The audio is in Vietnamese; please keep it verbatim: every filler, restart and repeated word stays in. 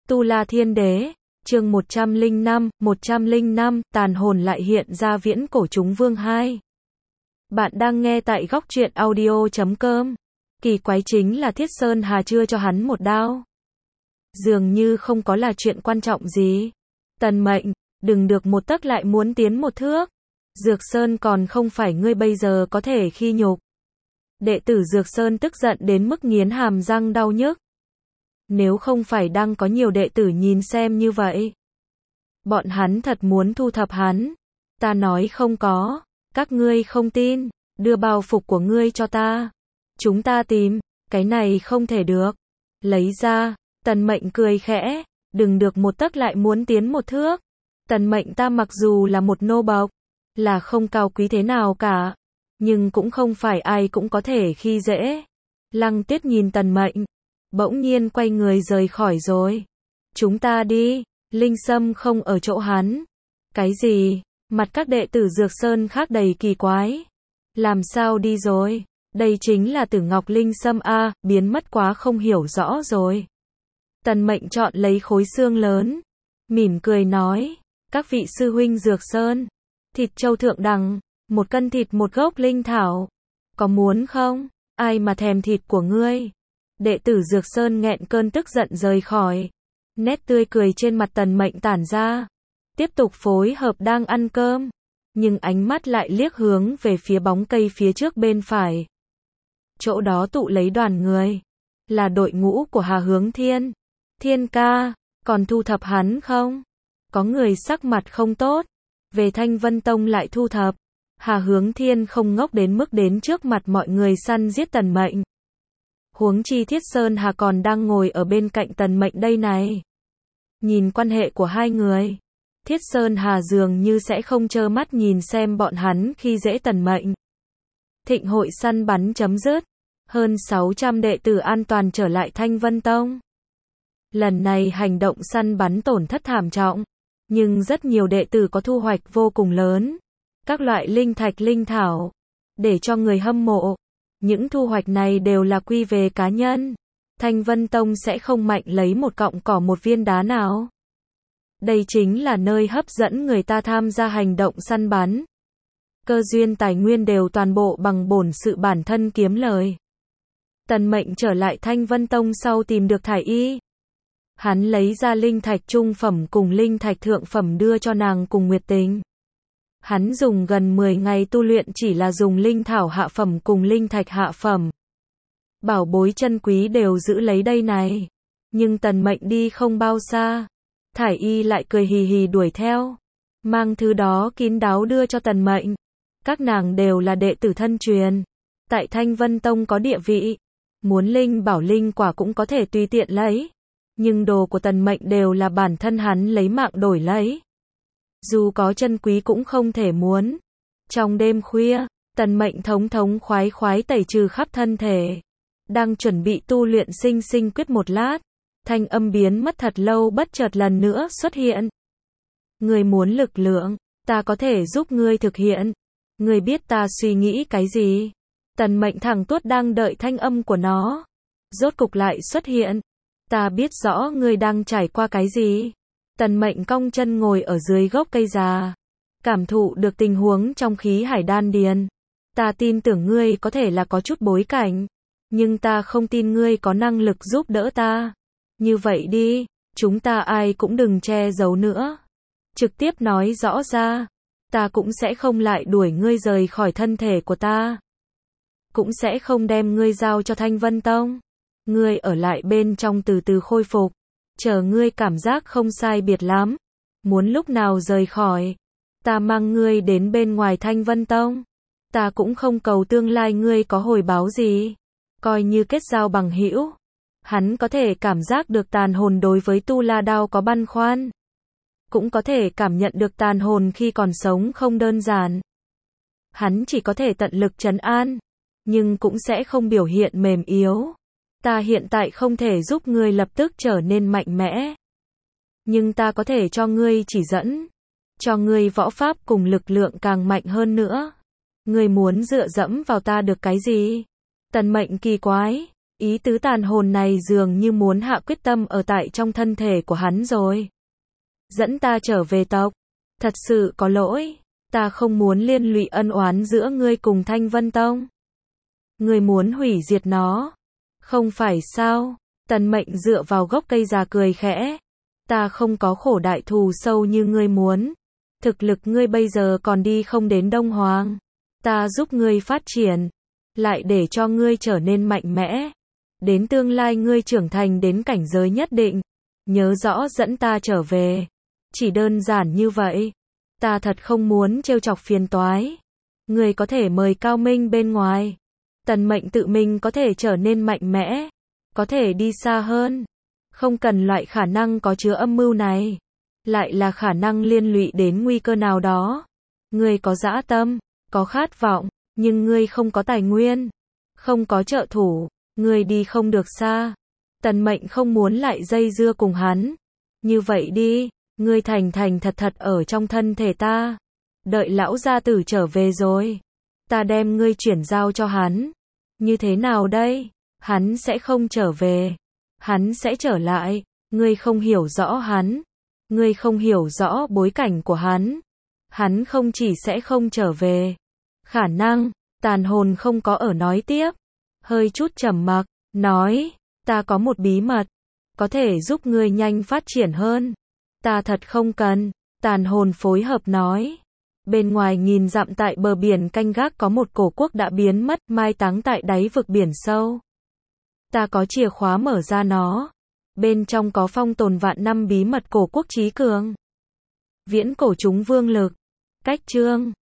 Tu La Thiên Đế, chương một trăm lẻ năm, một trăm lẻ năm, tàn hồn lại hiện ra viễn cổ chúng vương hai. Bạn đang nghe tại góc truyện audio chấm com. Kỳ quái chính là Thiết Sơn Hà chưa cho hắn một đao. Dường như không có là chuyện quan trọng gì. Tần Mệnh, đừng được một tấc lại muốn tiến một thước. Dược Sơn còn không phải ngươi bây giờ có thể khi nhục. Đệ tử Dược Sơn tức giận đến mức nghiến hàm răng đau nhức. Nếu không phải đang có nhiều đệ tử nhìn xem như vậy, bọn hắn thật muốn thu thập hắn. Ta nói không có, các ngươi không tin, đưa bao phục của ngươi cho ta. Chúng ta tìm, cái này không thể được. Lấy ra, Tần Mệnh cười khẽ, đừng được một tấc lại muốn tiến một thước. Tần Mệnh ta mặc dù là một nô bộc, là không cao quý thế nào cả, nhưng cũng không phải ai cũng có thể khi dễ. Lăng Tuyết nhìn Tần Mệnh, bỗng nhiên quay người rời khỏi rồi. Chúng ta đi, Linh Sâm không ở chỗ hắn. Cái gì? Mặt các đệ tử Dược Sơn khác đầy kỳ quái. Làm sao đi rồi? Đây chính là Tử Ngọc Linh Sâm a, biến mất quá không hiểu rõ rồi. Tần Mệnh chọn lấy khối xương lớn, mỉm cười nói, các vị sư huynh Dược Sơn, thịt châu thượng đẳng, một cân thịt một gốc linh thảo, có muốn không? Ai mà thèm thịt của ngươi? Đệ tử Dược Sơn nghẹn cơn tức giận rời khỏi. Nét tươi cười trên mặt Tần Mệnh tản ra. Tiếp tục phối hợp đang ăn cơm. Nhưng ánh mắt lại liếc hướng về phía bóng cây phía trước bên phải. Chỗ đó tụ lấy đoàn người. Là đội ngũ của Hà Hướng Thiên. Thiên ca, còn thu thập hắn không? Có người sắc mặt không tốt. Về Thanh Vân Tông lại thu thập. Hà Hướng Thiên không ngốc đến mức đến trước mặt mọi người săn giết Tần Mệnh. Huống chi Thiết Sơn Hà còn đang ngồi ở bên cạnh Tần Mệnh đây này. Nhìn quan hệ của hai người, Thiết Sơn Hà dường như sẽ không trơ mắt nhìn xem bọn hắn khi dễ Tần Mệnh. Thịnh hội săn bắn chấm dứt, hơn sáu trăm đệ tử an toàn trở lại Thanh Vân Tông. Lần này hành động săn bắn tổn thất thảm trọng, nhưng rất nhiều đệ tử có thu hoạch vô cùng lớn. Các loại linh thạch linh thảo, để cho người hâm mộ. Những thu hoạch này đều là quy về cá nhân. Thanh Vân Tông sẽ không mạnh lấy một cọng cỏ một viên đá nào. Đây chính là nơi hấp dẫn người ta tham gia hành động săn bắn. Cơ duyên tài nguyên đều toàn bộ bằng bổn sự bản thân kiếm lời. Tần Mệnh trở lại Thanh Vân Tông sau tìm được Thải Y. Hắn lấy ra linh thạch trung phẩm cùng linh thạch thượng phẩm đưa cho nàng cùng Nguyệt Tình. Hắn dùng gần mười ngày tu luyện chỉ là dùng linh thảo hạ phẩm cùng linh thạch hạ phẩm. Bảo bối chân quý đều giữ lấy đây này. Nhưng Tần Mệnh đi không bao xa. Thải Y lại cười hì hì đuổi theo. Mang thứ đó kín đáo đưa cho Tần Mệnh. Các nàng đều là đệ tử thân truyền. Tại Thanh Vân Tông có địa vị. Muốn linh bảo linh quả cũng có thể tùy tiện lấy. Nhưng đồ của Tần Mệnh đều là bản thân hắn lấy mạng đổi lấy. Dù có chân quý cũng không thể muốn. Trong đêm khuya, Tần Mệnh thống thống khoái khoái tẩy trừ khắp thân thể. Đang chuẩn bị tu luyện sinh sinh quyết một lát. Thanh âm biến mất thật lâu bất chợt lần nữa xuất hiện. Ngươi muốn lực lượng, ta có thể giúp ngươi thực hiện. Ngươi biết ta suy nghĩ cái gì? Tần Mệnh thẳng tuốt đang đợi thanh âm của nó. Rốt cục lại xuất hiện. Ta biết rõ ngươi đang trải qua cái gì. Tần Mệnh cong chân ngồi ở dưới gốc cây già. Cảm thụ được tình huống trong khí hải đan điền. Ta tin tưởng ngươi có thể là có chút bối cảnh. Nhưng ta không tin ngươi có năng lực giúp đỡ ta. Như vậy đi, chúng ta ai cũng đừng che giấu nữa. Trực tiếp nói rõ ra. Ta cũng sẽ không lại đuổi ngươi rời khỏi thân thể của ta. Cũng sẽ không đem ngươi giao cho Thanh Vân Tông. Ngươi ở lại bên trong từ từ khôi phục. Chờ ngươi cảm giác không sai biệt lắm. Muốn lúc nào rời khỏi. Ta mang ngươi đến bên ngoài Thanh Vân Tông. Ta cũng không cầu tương lai ngươi có hồi báo gì. Coi như kết giao bằng hữu. Hắn có thể cảm giác được tàn hồn đối với tu la đao có băn khoăn. Cũng có thể cảm nhận được tàn hồn khi còn sống không đơn giản. Hắn chỉ có thể tận lực trấn an. Nhưng cũng sẽ không biểu hiện mềm yếu. Ta hiện tại không thể giúp ngươi lập tức trở nên mạnh mẽ. Nhưng ta có thể cho ngươi chỉ dẫn. Cho ngươi võ pháp cùng lực lượng càng mạnh hơn nữa. Ngươi muốn dựa dẫm vào ta được cái gì? Tần Mệnh kỳ quái. Ý tứ tàn hồn này dường như muốn hạ quyết tâm ở tại trong thân thể của hắn rồi. Dẫn ta trở về tộc. Thật sự có lỗi. Ta không muốn liên lụy ân oán giữa ngươi cùng Thanh Vân Tông. Ngươi muốn hủy diệt nó. Không phải sao? Tần Mệnh dựa vào gốc cây già cười khẽ. Ta không có khổ đại thù sâu như ngươi muốn. Thực lực ngươi bây giờ còn đi không đến Đông Hoàng. Ta giúp ngươi phát triển. Lại để cho ngươi trở nên mạnh mẽ. Đến tương lai ngươi trưởng thành đến cảnh giới nhất định. Nhớ rõ dẫn ta trở về. Chỉ đơn giản như vậy. Ta thật không muốn trêu chọc phiền toái. Ngươi có thể mời cao minh bên ngoài. Tần Mệnh tự mình có thể trở nên mạnh mẽ. Có thể đi xa hơn. Không cần loại khả năng có chứa âm mưu này. Lại là khả năng liên lụy đến nguy cơ nào đó. Ngươi có dã tâm, có khát vọng, nhưng ngươi không có tài nguyên. Không có trợ thủ, ngươi đi không được xa. Tần Mệnh không muốn lại dây dưa cùng hắn. Như vậy đi, ngươi thành thành thật thật ở trong thân thể ta. Đợi lão gia tử trở về rồi. Ta đem ngươi chuyển giao cho hắn. Như thế nào đây? Hắn sẽ không trở về. Hắn sẽ trở lại. Ngươi không hiểu rõ hắn. Ngươi không hiểu rõ bối cảnh của hắn. Hắn không chỉ sẽ không trở về. Khả năng, tàn hồn không có ở nói tiếp. Hơi chút trầm mặc, nói, ta có một bí mật. Có thể giúp ngươi nhanh phát triển hơn. Ta thật không cần. Tàn hồn phối hợp nói. Bên ngoài nghìn dặm tại bờ biển canh gác có một cổ quốc đã biến mất, mai táng tại đáy vực biển sâu. Ta có chìa khóa mở ra nó. Bên trong có phong tồn vạn năm bí mật cổ quốc trí cường. Viễn cổ chúng vương lực. Cách chương